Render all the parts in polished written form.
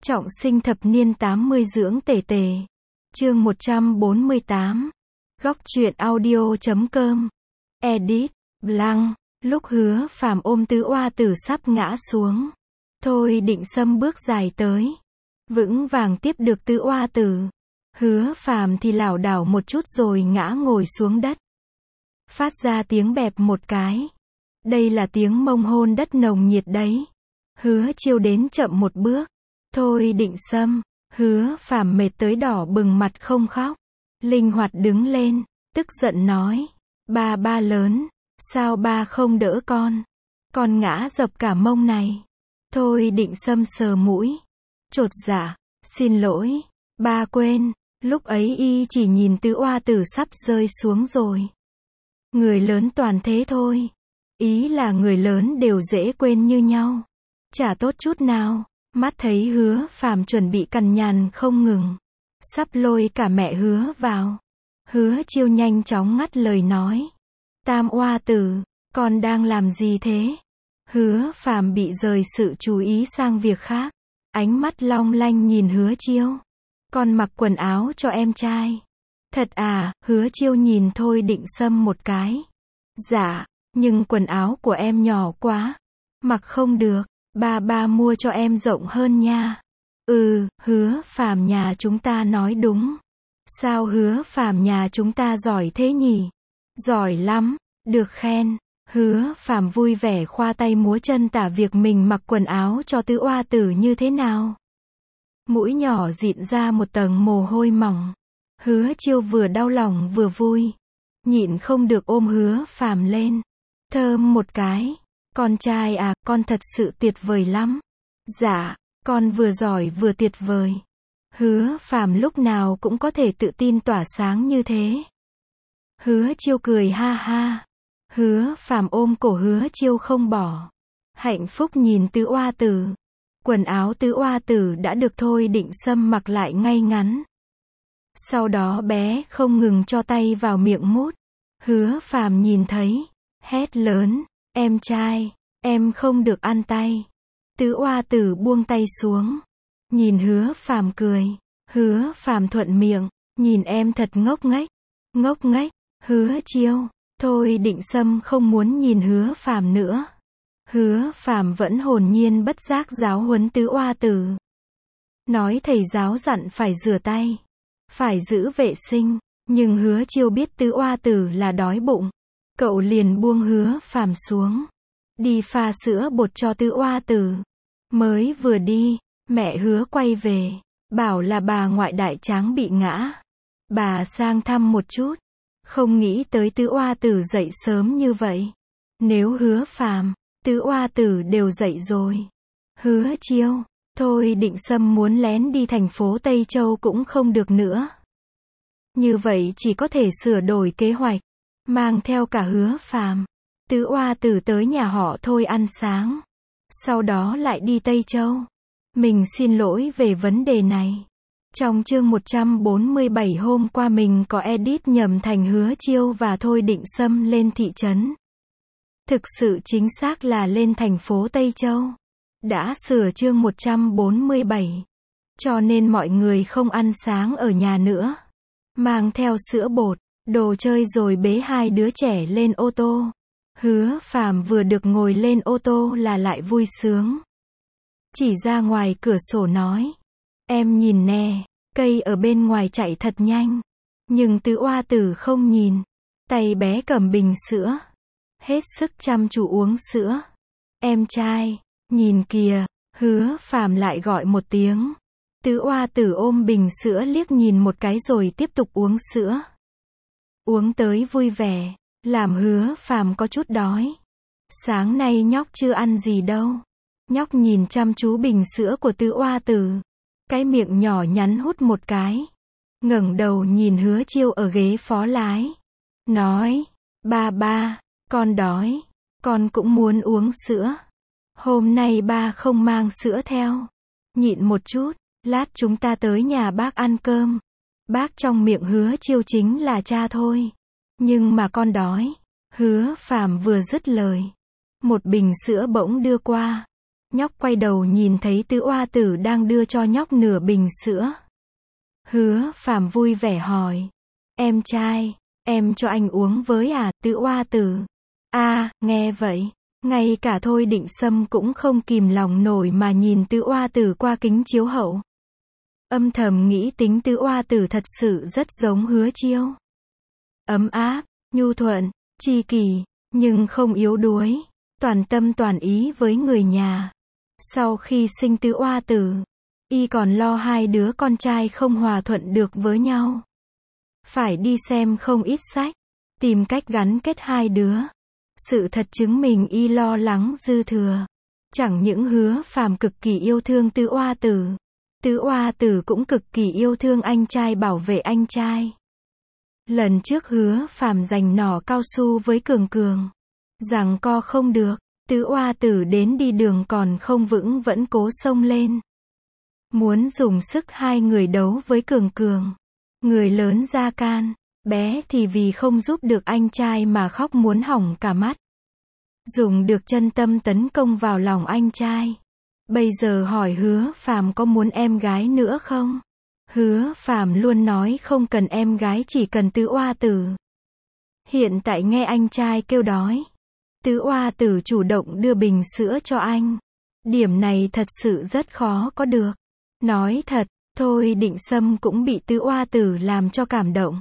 Trọng sinh thập niên 80 dưỡng tề tề. Chương 148. Góc truyện audio.com. Edit, Blanc. Lúc Hứa Phàm ôm Tứ Oa Tử sắp ngã xuống, Thôi Định Sâm bước dài tới, vững vàng tiếp được Tứ Oa Tử. Hứa Phàm thì lảo đảo một chút rồi ngã ngồi xuống đất. Phát ra tiếng bẹp một cái. Đây là tiếng mông hôn đất nồng nhiệt đấy. Hứa Chiêu đến chậm một bước. Thôi Định Sâm. Hứa Phàm mệt tới đỏ bừng mặt không khóc. Linh hoạt đứng lên, tức giận nói. Ba lớn, sao ba không đỡ con? Con ngã dập cả mông này. Thôi Định Sâm sờ mũi. Chột dạ, xin lỗi, ba quên, lúc ấy y chỉ nhìn Tứ Oa Tử sắp rơi xuống rồi. Người lớn toàn thế thôi. Ý là người lớn đều dễ quên như nhau. Chả tốt chút nào. Mắt thấy Hứa Phàm chuẩn bị cằn nhằn không ngừng, sắp lôi cả mẹ Hứa vào. Hứa Chiêu nhanh chóng ngắt lời nói. Tam Oa Tử, con đang làm gì thế? Hứa Phàm bị rời sự chú ý sang việc khác. Ánh mắt long lanh nhìn Hứa Chiêu. Con mặc quần áo cho em trai. Thật à? Hứa Chiêu nhìn Thôi Định Sâm một cái. Dạ, nhưng quần áo của em nhỏ quá. Mặc không được. Ba mua cho em rộng hơn nha. Hứa Phàm nhà chúng ta nói đúng. Sao Hứa Phàm nhà chúng ta giỏi thế nhỉ? Giỏi lắm, được khen. Hứa Phàm vui vẻ khoa tay múa chân tả việc mình mặc quần áo cho Tứ Oa Tử như thế nào. Mũi nhỏ dịn ra một tầng mồ hôi mỏng. Hứa Chiêu vừa đau lòng vừa vui. Nhịn không được ôm Hứa Phàm lên. Thơm một cái. Con trai à, con thật sự tuyệt vời lắm. Dạ, con vừa giỏi vừa tuyệt vời. Hứa Phàm lúc nào cũng có thể tự tin tỏa sáng như thế. Hứa Chiêu cười ha ha. Hứa Phàm ôm cổ Hứa Chiêu không bỏ. Hạnh phúc nhìn Tứ Oa Tử. Quần áo Tứ Oa Tử đã được Thôi Định Sâm mặc lại ngay ngắn. Sau đó bé không ngừng cho tay vào miệng mút. Hứa Phàm nhìn thấy, hét lớn. Em trai, em không được ăn tay. Tứ Oa Tử buông tay xuống. Nhìn Hứa Phàm cười. Hứa Phàm thuận miệng. Nhìn em thật ngốc nghếch. Ngốc nghếch. Hứa Chiêu. Thôi Định Sâm không muốn nhìn Hứa Phàm nữa. Hứa Phàm vẫn hồn nhiên bất giác giáo huấn Tứ Oa Tử. Nói thầy giáo dặn phải rửa tay. Phải giữ vệ sinh. Nhưng Hứa Chiêu biết Tứ Oa Tử là đói bụng. Cậu liền buông Hứa Phàm xuống. Đi pha sữa bột cho Tứ Oa Tử. Mới vừa đi, mẹ Hứa quay về. Bảo là bà ngoại đại tráng bị ngã. Bà sang thăm một chút. Không nghĩ tới Tứ Oa Tử dậy sớm như vậy. Nếu Hứa Phàm, Tứ Oa Tử đều dậy rồi. Hứa Chiêu, Thôi Định Sâm muốn lén đi thành phố Tây Châu cũng không được nữa. Như vậy chỉ có thể sửa đổi kế hoạch. Mang theo cả Hứa Phàm, Tứ Oa Tử tới nhà họ Thôi ăn sáng. Sau đó lại đi Tây Châu. Mình xin lỗi về vấn đề này. Trong chương 147 hôm qua mình có edit nhầm thành Hứa Chiêu và Thôi Định Sâm lên thị trấn. Thực sự chính xác là lên thành phố Tây Châu. Đã sửa chương 147. Cho nên mọi người không ăn sáng ở nhà nữa. Mang theo sữa bột, đồ chơi rồi bế hai đứa trẻ lên ô tô. Hứa Phàm vừa được ngồi lên ô tô là lại vui sướng. Chỉ ra ngoài cửa sổ nói. Em nhìn nè, cây ở bên ngoài chạy thật nhanh. Nhưng Tứ Oa Tử không nhìn. Tay bé cầm bình sữa. Hết sức chăm chú uống sữa. Em trai, nhìn kìa. Hứa Phàm lại gọi một tiếng. Tứ Oa Tử ôm bình sữa liếc nhìn một cái rồi tiếp tục uống sữa. Uống tới vui vẻ, làm Hứa Phàm có chút đói. Sáng nay nhóc chưa ăn gì đâu. Nhóc nhìn chăm chú bình sữa của Tứ Oa Tử. Cái miệng nhỏ nhắn hút một cái. Ngẩng đầu nhìn Hứa Chiêu ở ghế phó lái. Nói, ba, con đói. Con cũng muốn uống sữa. Hôm nay ba không mang sữa theo. Nhịn một chút, lát chúng ta tới nhà bác ăn cơm. Bác trong miệng Hứa Chiêu chính là cha thôi. Nhưng mà con đói. Hứa Phàm vừa dứt lời. Một bình sữa bỗng đưa qua. Nhóc quay đầu nhìn thấy Tứ Oa Tử đang đưa cho nhóc nửa bình sữa. Hứa Phàm vui vẻ hỏi. Em trai, em cho anh uống với à, Tứ Oa Tử? Nghe vậy, ngay cả Thôi Định Sâm cũng không kìm lòng nổi mà nhìn Tứ Oa Tử qua kính chiếu hậu. Âm thầm nghĩ tính Tứ Oa Tử thật sự rất giống Hứa Chiêu. Ấm áp, nhu thuận, tri kỷ, nhưng không yếu đuối, toàn tâm toàn ý với người nhà. Sau khi sinh Tứ Oa Tử, y còn lo hai đứa con trai không hòa thuận được với nhau. Phải đi xem không ít sách, tìm cách gắn kết hai đứa. Sự thật chứng minh y lo lắng dư thừa. Chẳng những Hứa Phàm cực kỳ yêu thương Tứ Oa Tử, Tứ Oa Tử cũng cực kỳ yêu thương anh trai, bảo vệ anh trai. Lần trước Hứa Phàm giành nỏ cao su với Cường Cường, giằng co không được, Tứ Oa Tử đến đi đường còn không vững vẫn cố xông lên. Muốn dùng sức hai người đấu với Cường Cường. Người lớn ra can, bé thì vì không giúp được anh trai mà khóc muốn hỏng cả mắt. Dùng được chân tâm tấn công vào lòng anh trai. Bây giờ hỏi Hứa Phàm có muốn em gái nữa không? Hứa Phàm luôn nói không cần em gái, chỉ cần Tứ Oa Tử. Hiện tại nghe anh trai kêu đói, Tứ Oa Tử chủ động đưa bình sữa cho anh. Điểm này thật sự rất khó có được. Nói thật, Thôi Định Sâm cũng bị Tứ Oa Tử làm cho cảm động.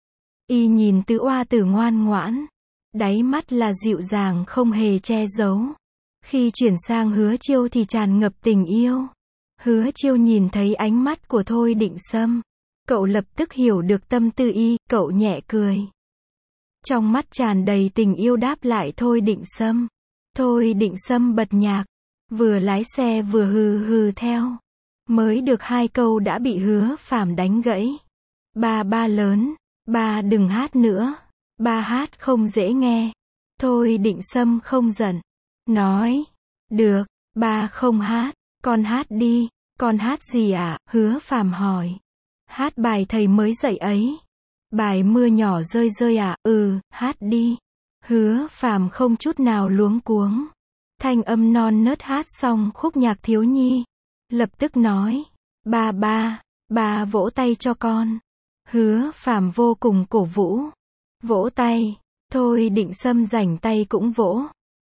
Y nhìn Tứ Oa Tử ngoan ngoãn, đáy mắt là dịu dàng không hề che giấu. Khi chuyển sang Hứa Chiêu thì tràn ngập tình yêu. Hứa Chiêu nhìn thấy ánh mắt của Thôi Định Sâm, cậu lập tức hiểu được tâm tư y, cậu nhẹ cười. Trong mắt tràn đầy tình yêu đáp lại Thôi Định Sâm. Thôi Định Sâm bật nhạc, vừa lái xe vừa hừ hừ theo. Mới được 2 câu đã bị Hứa Phàm đánh gãy. Ba lớn, ba đừng hát nữa, ba hát không dễ nghe. Thôi Định Sâm không giận, nói, được, ba không hát, con hát đi. Con hát gì ạ? Hứa Phàm hỏi. Hát bài thầy mới dạy ấy. Bài mưa nhỏ rơi rơi ạ? Hát đi. Hứa Phàm không chút nào luống cuống. Thanh âm non nớt hát xong khúc nhạc thiếu nhi, lập tức nói, ba vỗ tay cho con. Hứa Phàm vô cùng cổ vũ. Vỗ tay. Thôi Định Sâm rảnh tay cũng vỗ.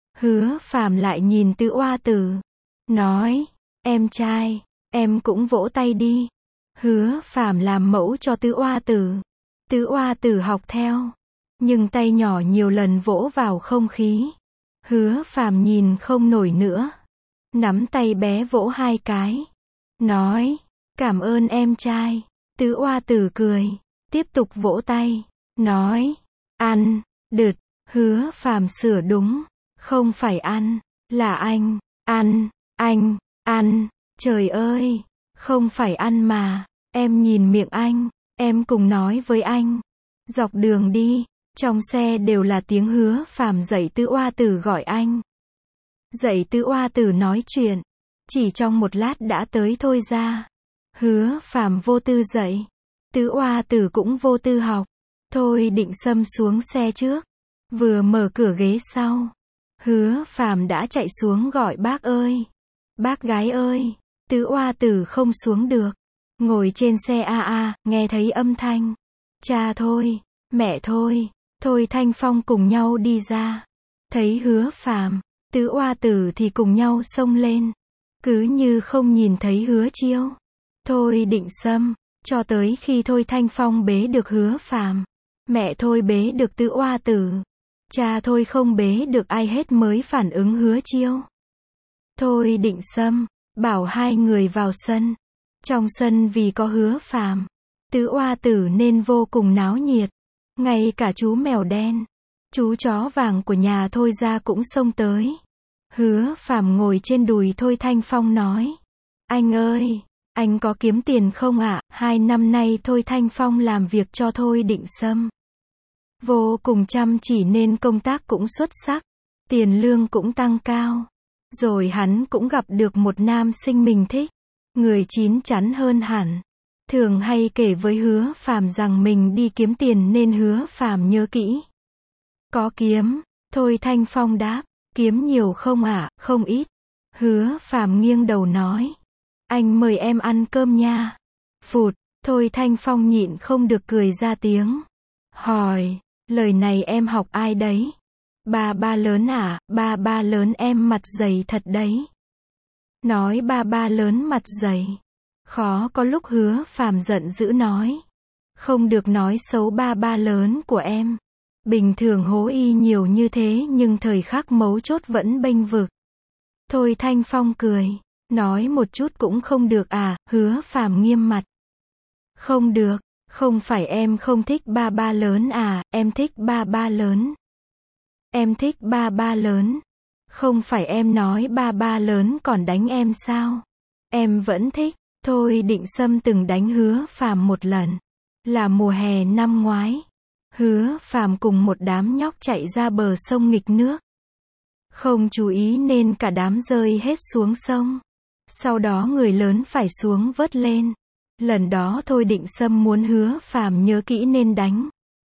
Hứa Phàm lại nhìn Tứ Oa Tử, nói, em trai, em cũng vỗ tay đi. Hứa Phàm làm mẫu cho Tứ Oa Tử. Tứ Oa Tử học theo, nhưng tay nhỏ nhiều lần vỗ vào không khí. Hứa Phàm nhìn không nổi nữa, nắm tay bé vỗ 2 cái, nói, cảm ơn em trai. Tứ Oa Tử cười, tiếp tục vỗ tay, nói, ăn, đứt. Hứa Phàm sửa đúng, không phải ăn, là anh, anh, ăn. Trời ơi, không phải ăn mà, em nhìn miệng anh, em cùng nói với anh. Dọc đường đi, trong xe đều là tiếng Hứa Phàm dạy Tứ Oa Tử gọi anh. Dạy Tứ Oa Tử nói chuyện, chỉ trong một lát đã tới Thôi ra. Hứa Phàm vô tư dạy, Tứ Oa Tử cũng vô tư học. Thôi Định Sâm xuống xe trước, vừa mở cửa ghế sau, Hứa Phàm đã chạy xuống gọi bác ơi, bác gái ơi. Tứ Oa Tử không xuống được, ngồi trên xe nghe thấy âm thanh. Cha Thôi, mẹ Thôi, Thôi Thanh Phong cùng nhau đi ra. Thấy Hứa Phàm, Tứ Oa Tử thì cùng nhau xông lên, cứ như không nhìn thấy Hứa Chiêu. Thôi Định Sâm, cho tới khi Thôi Thanh Phong bế được Hứa Phàm, mẹ Thôi bế được Tứ Oa Tử, cha Thôi không bế được ai hết mới phản ứng Hứa Chiêu. Thôi Định Sâm bảo hai người vào sân. Trong sân vì có Hứa Phàm, Tứ Oa Tử nên vô cùng náo nhiệt. Ngay cả chú mèo đen, chú chó vàng của nhà Thôi ra cũng xông tới. Hứa Phàm ngồi trên đùi Thôi Thanh Phong nói, anh ơi, anh có kiếm tiền không ạ? 2 năm nay Thôi Thanh Phong làm việc cho Thôi Định Sâm vô cùng chăm chỉ nên công tác cũng xuất sắc, tiền lương cũng tăng cao. Rồi hắn cũng gặp được một nam sinh mình thích, người chín chắn hơn hẳn. Thường hay kể với Hứa Phàm rằng mình đi kiếm tiền nên Hứa Phàm nhớ kỹ. Có kiếm. Thôi Thanh Phong đáp, kiếm nhiều không ạ? Không ít. Hứa Phàm nghiêng đầu nói. Anh mời em ăn cơm nha. Phụt, Thôi Thanh Phong nhịn không được cười ra tiếng. Hỏi, lời này em học ai đấy? Ba lớn à? Ba lớn em mặt dày thật đấy. Nói ba lớn mặt dày. Khó có lúc Hứa Phàm giận dữ nói. Không được nói xấu ba lớn của em. Bình thường hố y nhiều như thế nhưng thời khắc mấu chốt vẫn bênh vực. Thôi Thanh Phong cười. Nói một chút cũng không được à? Hứa Phàm nghiêm mặt. Không được, không phải em không thích ba lớn à, em thích ba lớn. Em thích ba lớn. Không phải em nói ba lớn còn đánh em sao? Em vẫn thích. Thôi Định Sâm từng đánh Hứa Phàm một lần. Là mùa hè năm ngoái. Hứa Phàm cùng một đám nhóc chạy ra bờ sông nghịch nước. Không chú ý nên cả đám rơi hết xuống sông. Sau đó người lớn phải xuống vớt lên. Lần đó Thôi Định Sâm muốn Hứa Phàm nhớ kỹ nên đánh.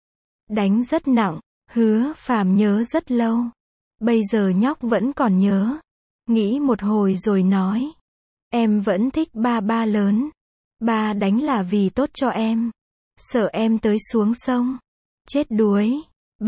Đánh rất nặng, Hứa Phàm nhớ rất lâu. Bây giờ nhóc vẫn còn nhớ. Nghĩ một hồi rồi nói. Em vẫn thích ba lớn. Ba đánh là vì tốt cho em. Sợ em tới xuống sông. Chết đuối.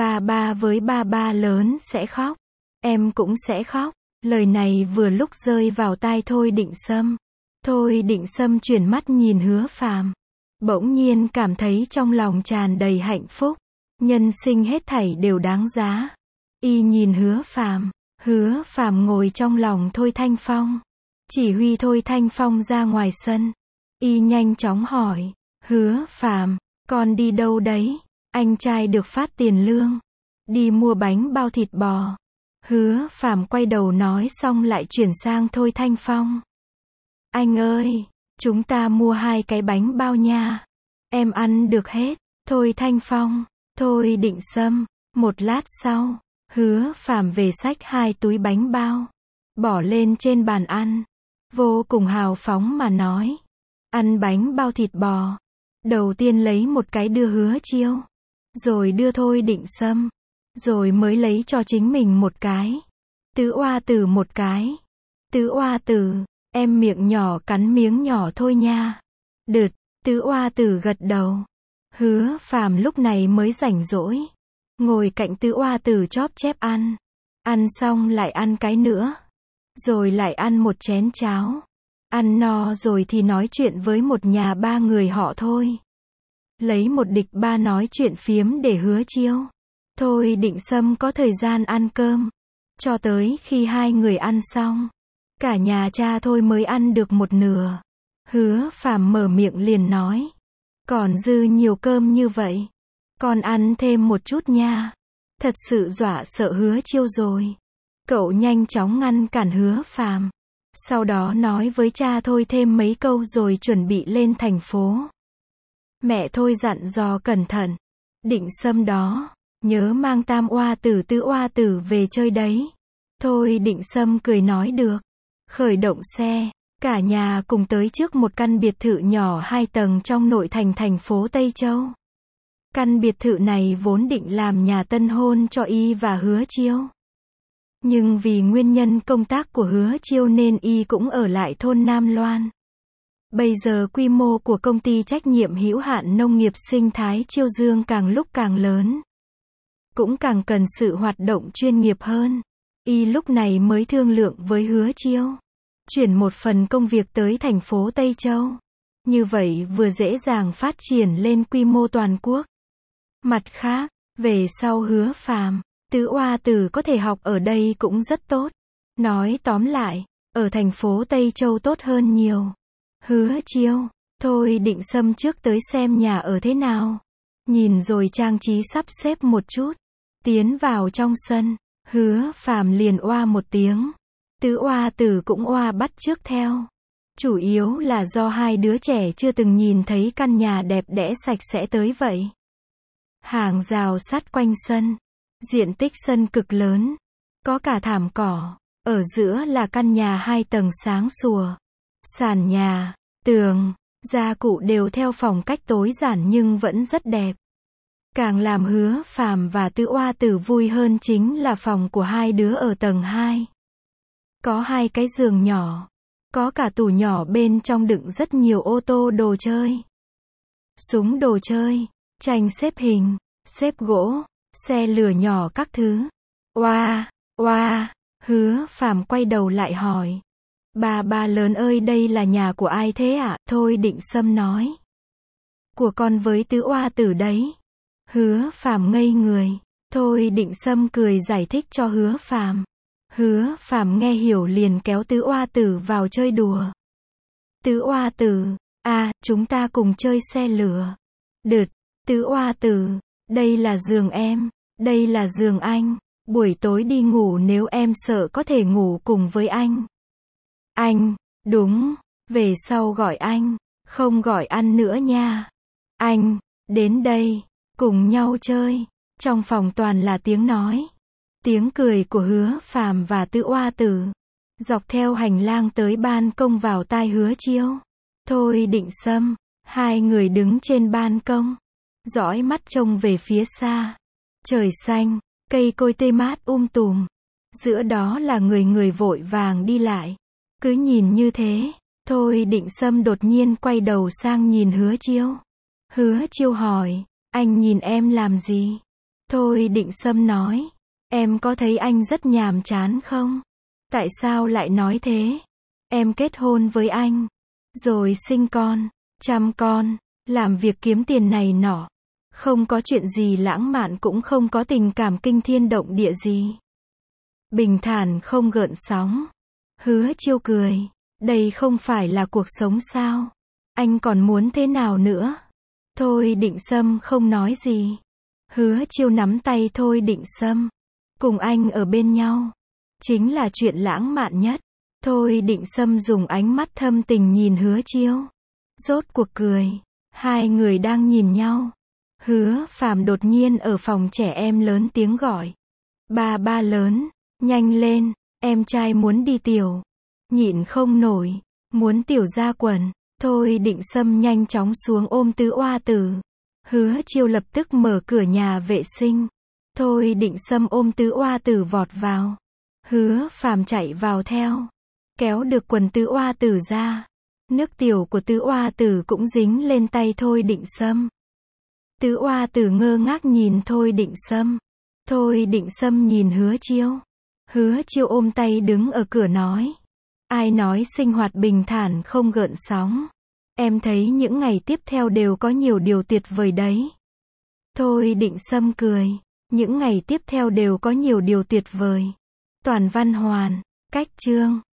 Ba với ba lớn sẽ khóc. Em cũng sẽ khóc. Lời này vừa lúc rơi vào tai Thôi Định Sâm. Thôi Định Sâm chuyển mắt nhìn Hứa Phàm. Bỗng nhiên cảm thấy trong lòng tràn đầy hạnh phúc. Nhân sinh hết thảy đều đáng giá. Y nhìn Hứa Phàm. Hứa Phàm ngồi trong lòng Thôi Thanh Phong. Chỉ huy Thôi Thanh Phong ra ngoài sân. Y nhanh chóng hỏi. Hứa Phàm, con đi đâu đấy? Anh trai được phát tiền lương. Đi mua bánh bao thịt bò. Hứa Phàm quay đầu nói xong lại chuyển sang Thôi Thanh Phong. Anh ơi, chúng ta mua 2 cái bánh bao nha. Em ăn được hết. Thôi Thanh Phong, Thôi Định Sâm. Một lát sau, Hứa Phàm về xách 2 túi bánh bao. Bỏ lên trên bàn ăn. Vô cùng hào phóng mà nói. Ăn bánh bao thịt bò. Đầu tiên lấy một cái đưa Hứa Chiêu. Rồi đưa Thôi Định Sâm. Rồi mới lấy cho chính mình một cái. Tứ Oa Tử một cái. Tứ Oa Tử, em miệng nhỏ cắn miếng nhỏ thôi nha. Đứt, Tứ Oa Tử gật đầu. Hứa Phàm lúc này mới rảnh rỗi. Ngồi cạnh Tứ Oa Tử chóp chép ăn. Ăn xong lại ăn cái nữa. Rồi lại ăn một chén cháo. Ăn no rồi thì nói chuyện với một nhà 3 người họ Thôi. Lấy một địch 3 nói chuyện phiếm để Hứa Chiêu. Thôi Định Sâm có thời gian ăn cơm. Cho tới khi 2 người ăn xong. Cả nhà cha Thôi mới ăn được một nửa. Hứa Phàm mở miệng liền nói. Còn dư nhiều cơm như vậy. Con ăn thêm một chút nha. Thật sự dọa sợ Hứa Chiêu rồi. Cậu nhanh chóng ngăn cản Hứa Phàm. Sau đó nói với cha Thôi thêm mấy câu rồi chuẩn bị lên thành phố. Mẹ Thôi dặn dò cẩn thận. Định Sâm đó. Nhớ mang Tam Oa Tử Tứ Oa Tử về chơi đấy. Thôi Định Sâm cười nói được. Khởi động xe. Cả nhà cùng tới trước một căn biệt thự nhỏ 2 tầng trong nội thành thành phố Tây Châu. Căn biệt thự này vốn định làm nhà tân hôn cho Y và Hứa Chiêu. Nhưng vì nguyên nhân công tác của Hứa Chiêu nên Y cũng ở lại thôn Nam Loan. Bây giờ quy mô của công ty trách nhiệm hữu hạn nông nghiệp sinh thái Chiêu Dương càng lúc càng lớn. Cũng càng cần sự hoạt động chuyên nghiệp hơn. Y lúc này mới thương lượng với Hứa Chiêu. Chuyển một phần công việc tới thành phố Tây Châu. Như vậy vừa dễ dàng phát triển lên quy mô toàn quốc. Mặt khác, về sau Hứa Phàm, Tứ Oa Tử có thể học ở đây cũng rất tốt. Nói tóm lại, ở thành phố Tây Châu tốt hơn nhiều. Hứa Chiêu, Thôi Định Sâm trước tới xem nhà ở thế nào. Nhìn rồi trang trí sắp xếp một chút. Tiến vào trong sân, Hứa Phàm liền oa một tiếng. Tứ Oa Tử cũng oa bắt chước theo. Chủ yếu là do 2 đứa trẻ chưa từng nhìn thấy căn nhà đẹp đẽ sạch sẽ tới vậy. Hàng rào sắt quanh sân. Diện tích sân cực lớn. Có cả thảm cỏ. Ở giữa là căn nhà 2 tầng sáng sủa. Sàn nhà, tường, gia cụ đều theo phong cách tối giản nhưng vẫn rất đẹp. Càng làm Hứa Phàm và Tứ Oa Tử vui hơn chính là phòng của 2 đứa ở tầng 2. Có 2 cái giường nhỏ. Có cả tủ nhỏ bên trong đựng rất nhiều ô tô đồ chơi. Súng đồ chơi, tranh xếp hình, xếp gỗ, xe lửa nhỏ các thứ. Oa, oa, Hứa Phàm quay đầu lại hỏi. Ba lớn ơi, đây là nhà của ai thế ạ? Thôi Định Sâm nói. Của con với Tứ Oa Tử đấy. Hứa Phàm ngây người. Thôi Định Sâm cười giải thích cho Hứa Phàm. Hứa Phàm nghe hiểu liền kéo Tứ Oa Tử vào chơi đùa. Tứ Oa Tử, chúng ta cùng chơi xe lửa. Đứt, Tứ Oa Tử, đây là giường em, đây là giường anh. Buổi tối đi ngủ nếu em sợ có thể ngủ cùng với anh. Anh, đúng, về sau gọi anh, không gọi ăn nữa nha. Anh, đến đây, cùng nhau chơi. Trong phòng toàn là tiếng nói, tiếng cười của Hứa Phàm và Tứ Oa Tử. Dọc theo hành lang tới ban công vào tai Hứa Chiêu. Thôi Định Sâm, 2 người đứng trên ban công, dõi mắt trông về phía xa. Trời xanh, cây cối tươi mát tùm. Giữa đó là người vội vàng đi lại. Cứ nhìn như thế, Thôi Định Sâm đột nhiên quay đầu sang nhìn Hứa Chiêu. Hứa Chiêu hỏi, anh nhìn em làm gì? Thôi Định Sâm nói, em có thấy anh rất nhàm chán không? Tại sao lại nói thế? Em kết hôn với anh, rồi sinh con, chăm con, làm việc kiếm tiền này nọ. Không có chuyện gì lãng mạn, cũng không có tình cảm kinh thiên động địa gì. Bình thản không gợn sóng. Hứa Chiêu cười, đây không phải là cuộc sống sao? Anh còn muốn thế nào nữa? Thôi Định Sâm không nói gì. Hứa Chiêu nắm tay Thôi Định Sâm. Cùng anh ở bên nhau, chính là chuyện lãng mạn nhất. Thôi Định Sâm dùng ánh mắt thâm tình nhìn Hứa Chiêu. Rốt cuộc cười. 2 người đang nhìn nhau. Hứa Phàm đột nhiên ở phòng trẻ em lớn tiếng gọi. Ba lớn, nhanh lên, em trai muốn đi tiểu. Nhịn không nổi, muốn tiểu ra quần. Thôi Định Sâm nhanh chóng xuống ôm Tứ Oa Tử. Hứa Chiêu lập tức mở cửa nhà vệ sinh. Thôi Định Sâm ôm Tứ Oa Tử vọt vào. Hứa Phàm chạy vào theo, kéo được quần Tứ Oa Tử ra. Nước tiểu của Tứ Oa Tử cũng dính lên tay Thôi Định Sâm. Tứ Oa Tử ngơ ngác nhìn Thôi Định Sâm. Thôi Định Sâm nhìn Hứa Chiêu. Hứa Chiêu ôm tay đứng ở cửa nói. Ai nói sinh hoạt bình thản không gợn sóng? Em thấy những ngày tiếp theo đều có nhiều điều tuyệt vời đấy. Thôi Định Sâm cười. Những ngày tiếp theo đều có nhiều điều tuyệt vời. Toàn văn hoàn, cách chương.